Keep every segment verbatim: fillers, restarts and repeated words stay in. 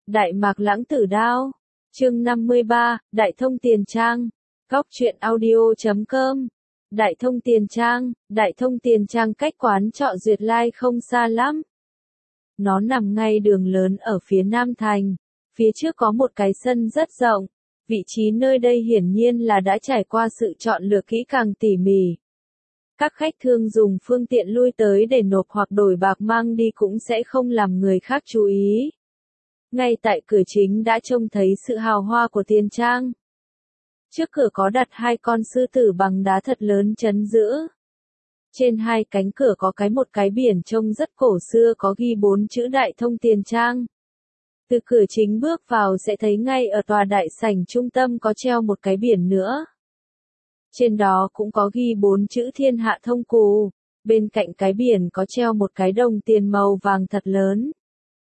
Đại Mạc Lãng Tử Đao. Chương năm mươi ba, Đại Thông Tiền Trang. Góc truyện audio chấm com. Đại Thông Tiền Trang, Đại Thông Tiền Trang cách quán trọ Duyệt Lai không xa lắm. Nó nằm ngay đường lớn ở phía Nam Thành. Phía trước có một cái sân rất rộng. Vị trí nơi đây hiển nhiên là đã trải qua sự chọn lựa kỹ càng tỉ mỉ. Các khách thương dùng phương tiện lui tới để nộp hoặc đổi bạc mang đi cũng sẽ không làm người khác chú ý. Ngay tại cửa chính đã trông thấy sự hào hoa của tiền trang. Trước cửa có đặt hai con sư tử bằng đá thật lớn trấn giữ. Trên hai cánh cửa có cái một cái biển trông rất cổ xưa có ghi bốn chữ Đại Thông Tiền Trang. Từ cửa chính bước vào sẽ thấy ngay ở tòa đại sảnh trung tâm có treo một cái biển nữa. Trên đó cũng có ghi bốn chữ Thiên Hạ Thông Cù, bên cạnh cái biển có treo một cái đồng tiền màu vàng thật lớn.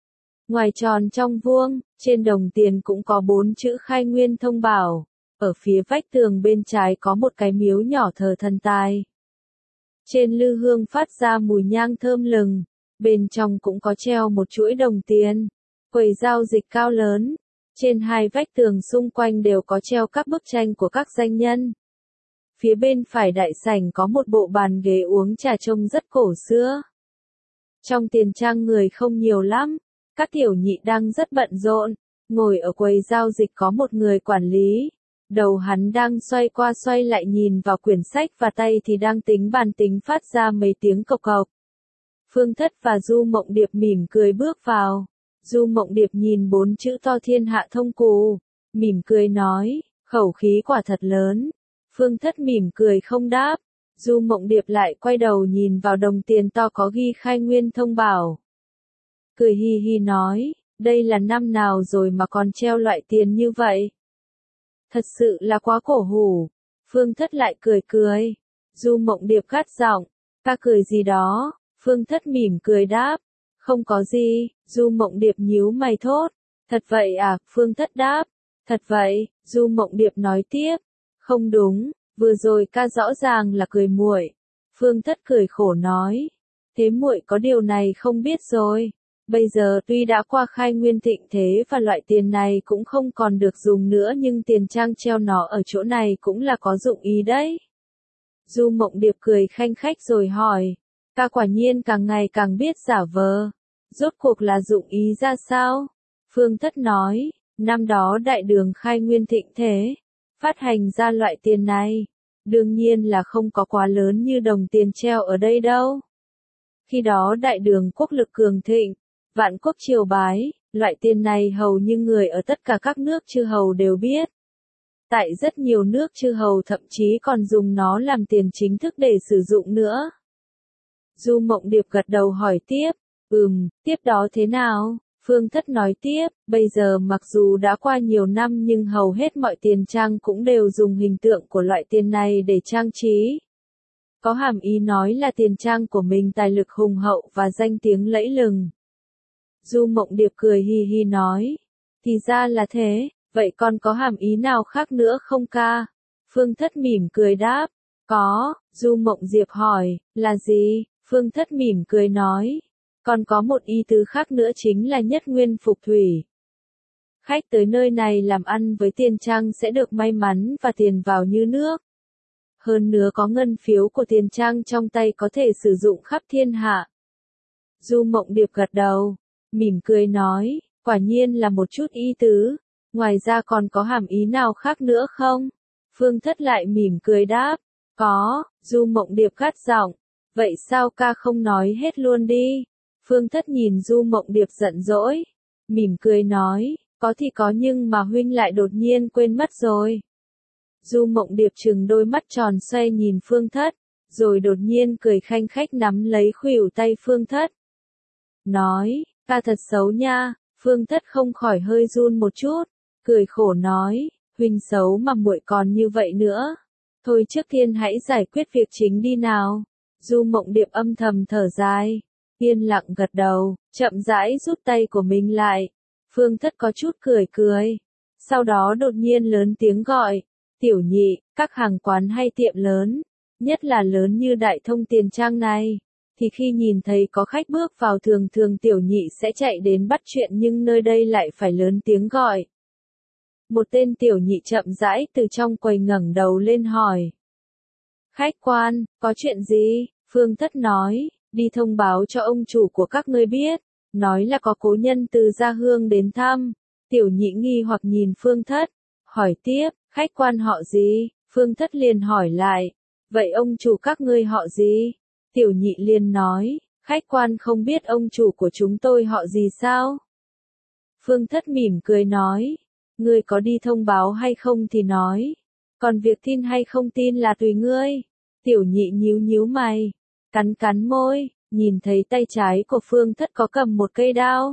Ngoài tròn trong vuông, trên đồng tiền cũng có bốn chữ Khai Nguyên Thông Bảo, ở phía vách tường bên trái có một cái miếu nhỏ thờ thần tài. Trên lư hương phát ra mùi nhang thơm lừng, bên trong cũng có treo một chuỗi đồng tiền, quầy giao dịch cao lớn, trên hai vách tường xung quanh đều có treo các bức tranh của các danh nhân. Phía bên phải đại sảnh có một bộ bàn ghế uống trà trông rất cổ xưa. Trong tiền trang người không nhiều lắm, các tiểu nhị đang rất bận rộn, ngồi ở quầy giao dịch có một người quản lý. Đầu hắn đang xoay qua xoay lại nhìn vào quyển sách và tay thì đang tính bàn tính phát ra mấy tiếng cộc cộc. Phương Thất và Du Mộng Điệp mỉm cười bước vào. Du Mộng Điệp nhìn bốn chữ to Thiên Hạ Thông Cù, mỉm cười nói, khẩu khí quả thật lớn. Phương Thất mỉm cười không đáp. Du Mộng Điệp lại quay đầu nhìn vào đồng tiền to có ghi Khai Nguyên Thông Bảo. Cười hi hi nói, đây là năm nào rồi mà còn treo loại tiền như vậy? Thật sự là quá cổ hủ. Phương Thất lại cười cười. Du Mộng Điệp gắt giọng, ta cười gì đó? Phương Thất mỉm cười đáp, không có gì. Du Mộng Điệp nhíu mày thốt, thật vậy à? Phương Thất đáp, thật vậy. Du Mộng Điệp nói tiếp, không đúng, vừa rồi ca rõ ràng là cười muội. Phương Thất cười khổ nói, thế muội có điều này không biết rồi. Bây giờ tuy đã qua khai nguyên thịnh thế và loại tiền này cũng không còn được dùng nữa nhưng tiền trang treo nó ở chỗ này cũng là có dụng ý đấy. Du Mộng Điệp cười khanh khách rồi hỏi, ca quả nhiên càng ngày càng biết giả vờ. Rốt cuộc là dụng ý ra sao? Phương Thất nói, năm đó đại đường khai nguyên thịnh thế, phát hành ra loại tiền này, đương nhiên là không có quá lớn như đồng tiền treo ở đây đâu. Khi đó đại đường quốc lực cường thịnh, vạn quốc triều bái, loại tiền này hầu như người ở tất cả các nước chư hầu đều biết. Tại rất nhiều nước chư hầu thậm chí còn dùng nó làm tiền chính thức để sử dụng nữa. Du Mộng Điệp gật đầu hỏi tiếp, ừm, tiếp đó thế nào? Phương Thất nói tiếp, bây giờ mặc dù đã qua nhiều năm nhưng hầu hết mọi tiền trang cũng đều dùng hình tượng của loại tiền này để trang trí. Có hàm ý nói là tiền trang của mình tài lực hùng hậu và danh tiếng lẫy lừng. Du Mộng Điệp cười hi hi nói, thì ra là thế, vậy còn có hàm ý nào khác nữa không ca? Phương Thất mỉm cười đáp, có. Du Mộng Diệp hỏi, là gì? Phương Thất mỉm cười nói, còn có một ý tứ khác nữa chính là nhất nguyên phục thủy. Khách tới nơi này làm ăn với tiền trang sẽ được may mắn và tiền vào như nước. Hơn nữa có ngân phiếu của tiền trang trong tay có thể sử dụng khắp thiên hạ. Du Mộng Điệp gật đầu, mỉm cười nói, quả nhiên là một chút ý tứ, ngoài ra còn có hàm ý nào khác nữa không? Phương Thất lại mỉm cười đáp, có. Du Mộng Điệp gắt giọng, vậy sao ca không nói hết luôn đi? Phương Thất nhìn Du Mộng Điệp giận dỗi, mỉm cười nói, có thì có nhưng mà huynh lại đột nhiên quên mất rồi. Du Mộng Điệp trừng đôi mắt tròn xoay nhìn Phương Thất, rồi đột nhiên cười khanh khách nắm lấy khuỷu tay Phương Thất. Nói, ca thật xấu nha. Phương Thất không khỏi hơi run một chút, cười khổ nói, huynh xấu mà muội còn như vậy nữa. Thôi trước tiên hãy giải quyết việc chính đi nào. Du Mộng Điệp âm thầm thở dài, yên lặng gật đầu, chậm rãi rút tay của mình lại. Phương Thất có chút cười cười, sau đó đột nhiên lớn tiếng gọi, tiểu nhị, các hàng quán hay tiệm lớn, nhất là lớn như Đại Thông Tiền Trang này, thì khi nhìn thấy có khách bước vào thường thường tiểu nhị sẽ chạy đến bắt chuyện nhưng nơi đây lại phải lớn tiếng gọi. Một tên tiểu nhị chậm rãi từ trong quầy ngẩng đầu lên hỏi. Khách quan, có chuyện gì? Phương Thất nói, đi thông báo cho ông chủ của các ngươi biết, nói là có cố nhân từ Gia Hương đến thăm. Tiểu nhị nghi hoặc nhìn Phương Thất, hỏi tiếp, khách quan họ gì? Phương Thất liền hỏi lại, vậy ông chủ các ngươi họ gì? Tiểu nhị liền nói, khách quan không biết ông chủ của chúng tôi họ gì sao? Phương Thất mỉm cười nói, ngươi có đi thông báo hay không thì nói, còn việc tin hay không tin là tùy ngươi. Tiểu nhị nhíu nhíu mày, cắn cắn môi, nhìn thấy tay trái của Phương Thất có cầm một cây đao.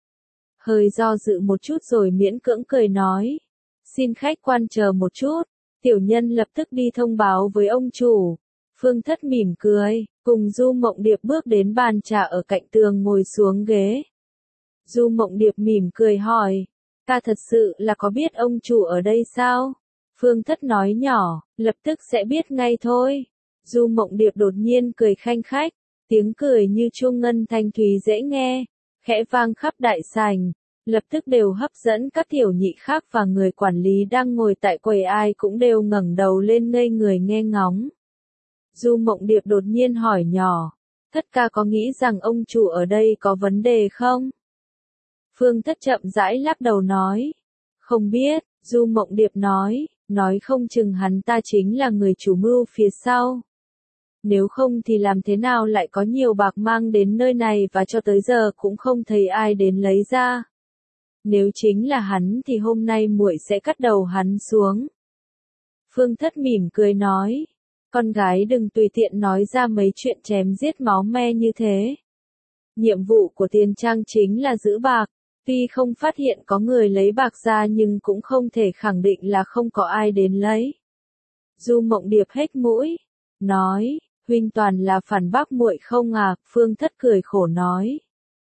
Hơi do dự một chút rồi miễn cưỡng cười nói, xin khách quan chờ một chút, tiểu nhân lập tức đi thông báo với ông chủ. Phương Thất mỉm cười, cùng Du Mộng Điệp bước đến bàn trà ở cạnh tường ngồi xuống ghế. Du Mộng Điệp mỉm cười hỏi, ta thật sự là có biết ông chủ ở đây sao? Phương Thất nói nhỏ, lập tức sẽ biết ngay thôi. Du Mộng Điệp đột nhiên cười khanh khách, tiếng cười như chuông ngân thanh thúy dễ nghe, khẽ vang khắp đại sảnh, lập tức đều hấp dẫn các tiểu nhị khác và người quản lý đang ngồi tại quầy, ai cũng đều ngẩng đầu lên ngây người nghe ngóng. Du Mộng Điệp đột nhiên hỏi nhỏ, Thất ca có nghĩ rằng ông chủ ở đây có vấn đề không? Phương Thất chậm rãi lắc đầu nói, không biết. Du Mộng Điệp nói, nói không chừng hắn ta chính là người chủ mưu phía sau. Nếu không thì làm thế nào lại có nhiều bạc mang đến nơi này và cho tới giờ cũng không thấy ai đến lấy ra. Nếu chính là hắn thì hôm nay muội sẽ cắt đầu hắn xuống. Phương Thất mỉm cười nói, con gái đừng tùy tiện nói ra mấy chuyện chém giết máu me như thế. Nhiệm vụ của Tiền Trang chính là giữ bạc, tuy không phát hiện có người lấy bạc ra nhưng cũng không thể khẳng định là không có ai đến lấy. Du Mộng Điệp hếch mũi, nói, huynh toàn là phản bác muội không à? Phương Thất cười khổ nói,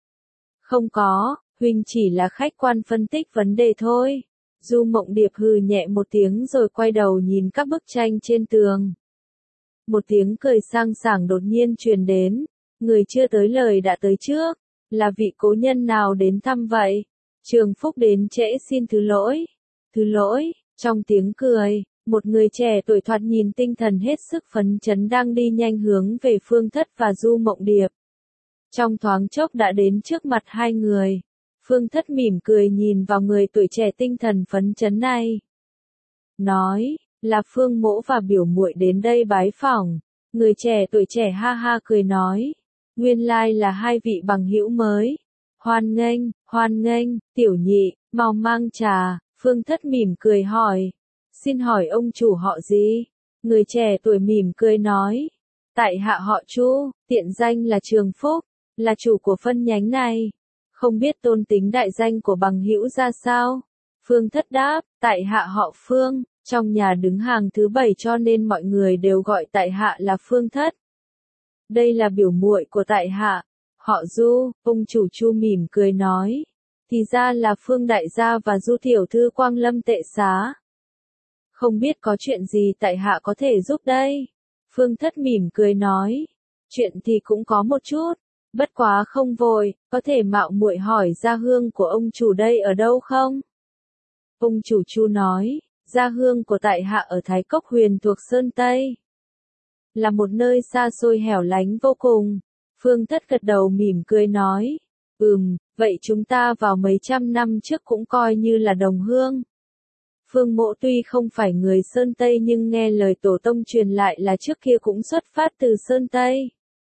không có, huynh chỉ là khách quan phân tích vấn đề thôi. Du Mộng Điệp hừ nhẹ một tiếng rồi quay đầu nhìn các bức tranh trên tường. Một tiếng cười sang sảng đột nhiên truyền đến, người chưa tới lời đã tới trước, là vị cố nhân nào đến thăm vậy? Trường Phúc đến trễ xin thứ lỗi. Thứ lỗi, trong tiếng cười, một người trẻ tuổi thoạt nhìn tinh thần hết sức phấn chấn đang đi nhanh hướng về Phương Thất và Du Mộng Điệp. Trong thoáng chốc đã đến trước mặt hai người. Phương Thất mỉm cười nhìn vào người tuổi trẻ tinh thần phấn chấn này. Nói, là Phương Mỗ và biểu muội đến đây bái phỏng. Người trẻ tuổi trẻ ha ha cười nói, nguyên lai là hai vị bằng hữu mới. Hoan nghênh, hoan nghênh, tiểu nhị, mau mang trà. Phương Thất mỉm cười hỏi, xin hỏi ông chủ họ gì? Người trẻ tuổi mỉm cười nói, tại hạ họ Chu, tiện danh là Trường Phúc, là chủ của phân nhánh này. Không biết tôn tính đại danh của bằng hữu ra sao? Phương Thất đáp, tại hạ họ Phương, trong nhà đứng hàng thứ bảy cho nên mọi người đều gọi tại hạ là Phương Thất. Đây là biểu muội của tại hạ, họ Du. Ông chủ Chu mỉm cười nói, thì ra là Phương đại gia và Du tiểu thư Quang Lâm tệ xá. Không biết có chuyện gì tại hạ có thể giúp đây? Phương Thất mỉm cười nói, chuyện thì cũng có một chút, bất quá không vội, có thể mạo muội hỏi gia hương của ông chủ đây ở đâu không? Ông chủ Chu nói, gia hương của tại hạ ở Thái Cốc Huyền thuộc Sơn Tây, là một nơi xa xôi hẻo lánh vô cùng. Phương Thất gật đầu mỉm cười nói, ừm, vậy chúng ta vào mấy trăm năm trước cũng coi như là đồng hương. Phương Mỗ tuy không phải người Sơn Tây nhưng nghe lời tổ tông truyền lại là trước kia cũng xuất phát từ Sơn Tây.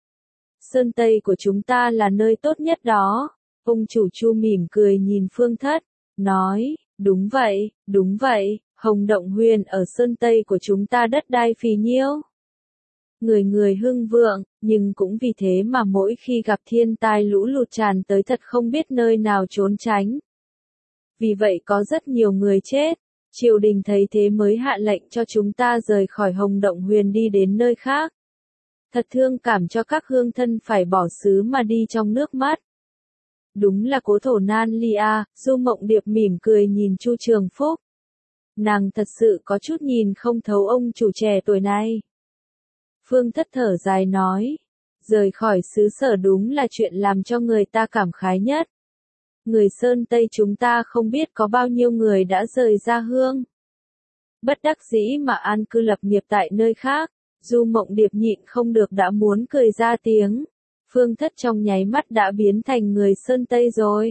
Sơn Tây của chúng ta là nơi tốt nhất đó. Ông chủ Chu mỉm cười nhìn Phương Thất, nói, đúng vậy, đúng vậy, Hồng Động Huyền ở Sơn Tây của chúng ta đất đai phì nhiêu. Người người hưng vượng, nhưng cũng vì thế mà mỗi khi gặp thiên tai lũ lụt tràn tới thật không biết nơi nào trốn tránh. Vì vậy có rất nhiều người chết. Triều đình thấy thế mới hạ lệnh cho chúng ta rời khỏi Hồng Động Huyền đi đến nơi khác. Thật thương cảm cho các hương thân phải bỏ xứ mà đi trong nước mắt. Đúng là cố thổ nan lia. Du Mộng Điệp mỉm cười nhìn Chu Trường Phúc. Nàng thật sự có chút nhìn không thấu ông chủ trẻ tuổi này. Phương Thất thở dài nói, Rời khỏi xứ sở đúng là chuyện làm cho người ta cảm khái nhất. Người Sơn Tây chúng ta không biết có bao nhiêu người đã rời ra hương. Bất đắc dĩ mà an cư lập nghiệp tại nơi khác, Du Mộng Điệp nhịn không được đã muốn cười ra tiếng. Phương Thất trong nháy mắt đã biến thành người Sơn Tây rồi.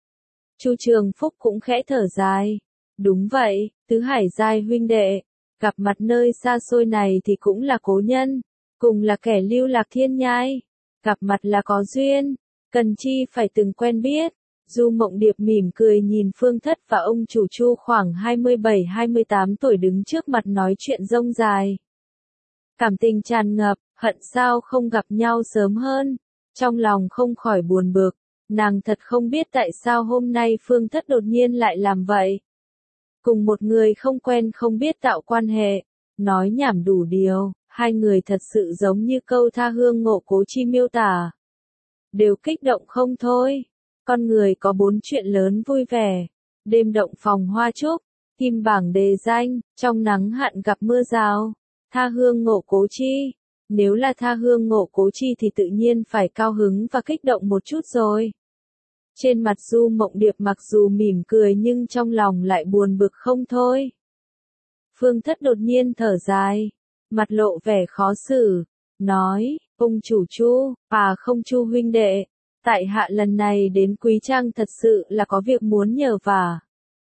Chu Trường Phúc cũng khẽ thở dài. Đúng vậy, Tứ Hải giai huynh đệ, gặp mặt nơi xa xôi này thì cũng là cố nhân, cùng là kẻ lưu lạc thiên nhai, gặp mặt là có duyên, cần chi phải từng quen biết. Du Mộng Điệp mỉm cười nhìn Phương Thất và ông chủ Chu khoảng hai mươi bảy hai mươi tám tuổi đứng trước mặt nói chuyện rông dài. Cảm tình tràn ngập, hận sao không gặp nhau sớm hơn, trong lòng không khỏi buồn bực, nàng thật không biết tại sao hôm nay Phương Thất đột nhiên lại làm vậy. Cùng một người không quen không biết tạo quan hệ, nói nhảm đủ điều, hai người thật sự giống như câu tha hương ngộ cố chi miêu tả. Đều kích động không thôi. Con người có bốn chuyện lớn vui vẻ. Đêm động phòng hoa trúc, kim bảng đề danh, trong nắng hạn gặp mưa rào, tha hương ngộ cố chi. Nếu là tha hương ngộ cố chi thì tự nhiên phải cao hứng và kích động một chút rồi. Trên mặt Du Mộng Điệp mặc dù mỉm cười nhưng trong lòng lại buồn bực không thôi. Phương Thất đột nhiên thở dài, mặt lộ vẻ khó xử, nói, ông chủ Chu, à không Chu huynh đệ, tại hạ lần này đến Quý Trang thật sự là có việc muốn nhờ vả.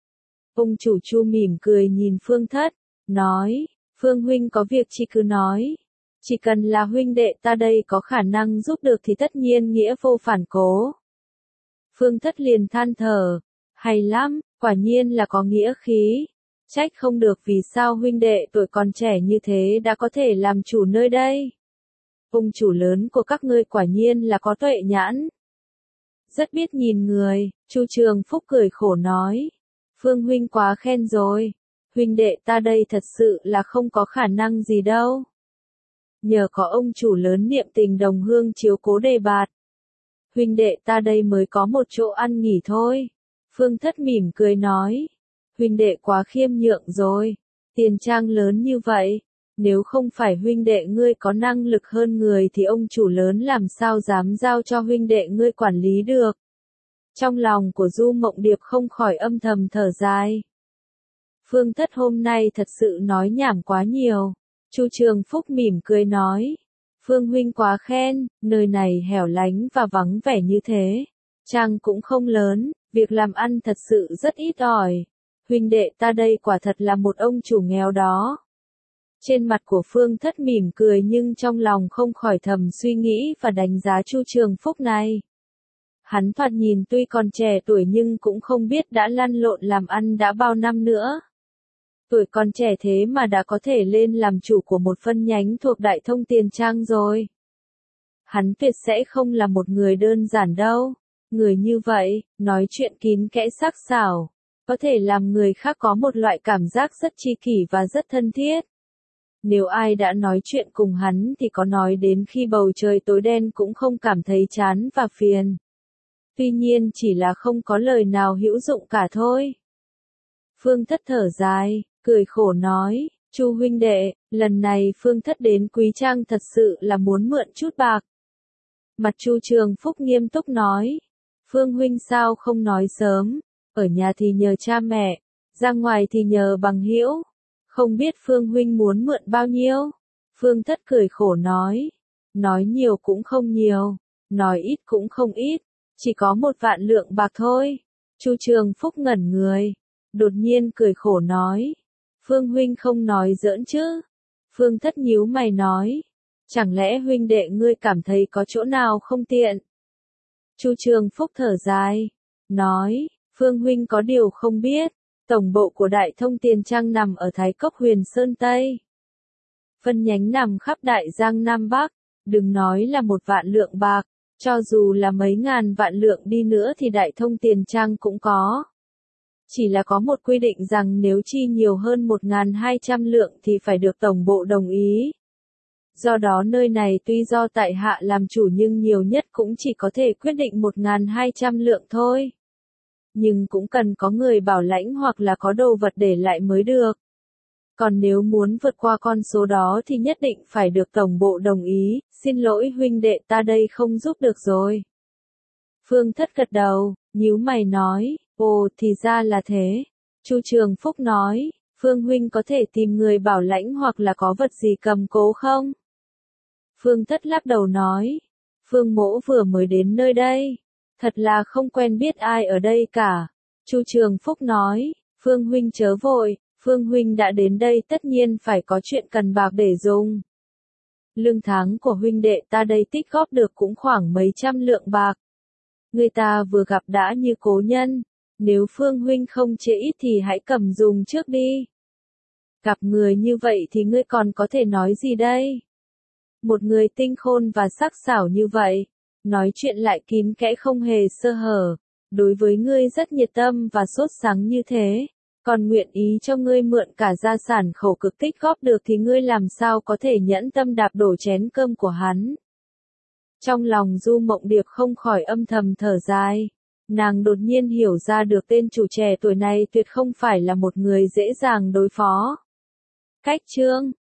Ông chủ Chu mỉm cười nhìn Phương Thất, nói, Phương huynh có việc chỉ cứ nói, chỉ cần là huynh đệ ta đây có khả năng giúp được thì tất nhiên nghĩa vô phản cố. Phương Thất liền than thở, hay lắm, quả nhiên là có nghĩa khí, trách không được vì sao huynh đệ tuổi còn trẻ như thế đã có thể làm chủ nơi đây. Ông chủ lớn của các ngươi quả nhiên là có tuệ nhãn. Rất biết nhìn người, Chu Trường Phúc cười khổ nói, Phương huynh quá khen rồi, huynh đệ ta đây thật sự là không có khả năng gì đâu. Nhờ có ông chủ lớn niệm tình đồng hương chiếu cố đề bạt. Huynh đệ ta đây mới có một chỗ ăn nghỉ thôi. Phương Thất mỉm cười nói. Huynh đệ quá khiêm nhượng rồi. Tiền trang lớn như vậy. Nếu không phải huynh đệ ngươi có năng lực hơn người thì ông chủ lớn làm sao dám giao cho huynh đệ ngươi quản lý được. Trong lòng của Du Mộng Điệp không khỏi âm thầm thở dài. Phương Thất hôm nay thật sự nói nhảm quá nhiều. Chu Trường Phúc mỉm cười nói. Phương huynh quá khen, nơi này hẻo lánh và vắng vẻ như thế. Trang cũng không lớn, việc làm ăn thật sự rất ít ỏi. Huynh đệ ta đây quả thật là một ông chủ nghèo đó. Trên mặt của Phương Thất mỉm cười nhưng trong lòng không khỏi thầm suy nghĩ và đánh giá Chu Trường Phúc này. Hắn thoạt nhìn tuy còn trẻ tuổi nhưng cũng không biết đã lăn lộn làm ăn đã bao năm nữa. Tuổi còn trẻ thế mà đã có thể lên làm chủ của một phân nhánh thuộc Đại Thông Tiền Trang rồi. Hắn tuyệt sẽ không là một người đơn giản đâu. Người như vậy, nói chuyện kín kẽ sắc sảo, có thể làm người khác có một loại cảm giác rất tri kỷ và rất thân thiết. Nếu ai đã nói chuyện cùng hắn thì có nói đến khi bầu trời tối đen cũng không cảm thấy chán và phiền. Tuy nhiên chỉ là không có lời nào hữu dụng cả thôi. Phương Thất thở dài, cười khổ nói, Chu huynh đệ, lần này Phương Thất đến Quý Trang thật sự là muốn mượn chút bạc. Mặt Chu Trường Phúc nghiêm túc nói, Phương huynh sao không nói sớm, ở nhà thì nhờ cha mẹ, ra ngoài thì nhờ bằng hữu, không biết Phương huynh muốn mượn bao nhiêu. Phương Thất cười khổ nói, nói nhiều cũng không nhiều, nói ít cũng không ít, chỉ có một vạn lượng bạc thôi. Chu Trường Phúc ngẩn người, đột nhiên cười khổ nói, Phương huynh không nói giỡn chứ. Phương Thất nhíu mày nói, chẳng lẽ huynh đệ ngươi cảm thấy có chỗ nào không tiện? Chu Trường Phúc thở dài, nói, Phương huynh có điều không biết, tổng bộ của Đại Thông Tiền Trang nằm ở Thái Cốc Huyền Sơn Tây. Phân nhánh nằm khắp Đại Giang Nam Bắc, đừng nói là một vạn lượng bạc, cho dù là mấy ngàn vạn lượng đi nữa thì Đại Thông Tiền Trang cũng có. Chỉ là có một quy định rằng nếu chi nhiều hơn một nghìn hai trăm lượng thì phải được tổng bộ đồng ý. Do đó nơi này tuy do tại hạ làm chủ nhưng nhiều nhất cũng chỉ có thể quyết định một nghìn hai trăm lượng thôi. Nhưng cũng cần có người bảo lãnh hoặc là có đồ vật để lại mới được. Còn nếu muốn vượt qua con số đó thì nhất định phải được tổng bộ đồng ý, xin lỗi huynh đệ ta đây không giúp được rồi. Phương Thất gật đầu, nhíu mày nói, ồ thì ra là thế. Chu Trường Phúc nói, Phương huynh có thể tìm người bảo lãnh hoặc là có vật gì cầm cố không? Phương Thất lắc đầu nói, Phương mỗ vừa mới đến nơi đây, thật là không quen biết ai ở đây cả. Chu Trường Phúc nói, Phương huynh chớ vội, Phương huynh đã đến đây tất nhiên phải có chuyện cần bạc để dùng. Lương tháng của huynh đệ ta đây tích góp được cũng khoảng mấy trăm lượng bạc. Người ta vừa gặp đã như cố nhân, nếu Phương huynh không chê ít thì hãy cầm dùng trước đi. Gặp người như vậy thì ngươi còn có thể nói gì đây? Một người tinh khôn và sắc sảo như vậy, nói chuyện lại kín kẽ không hề sơ hở, đối với ngươi rất nhiệt tâm và sốt sắng như thế, còn nguyện ý cho ngươi mượn cả gia sản khổ cực tích góp được thì ngươi làm sao có thể nhẫn tâm đạp đổ chén cơm của hắn. Trong lòng Du Mộng Điệp không khỏi âm thầm thở dài, nàng đột nhiên hiểu ra được tên chủ trẻ tuổi này tuyệt không phải là một người dễ dàng đối phó. Cách chương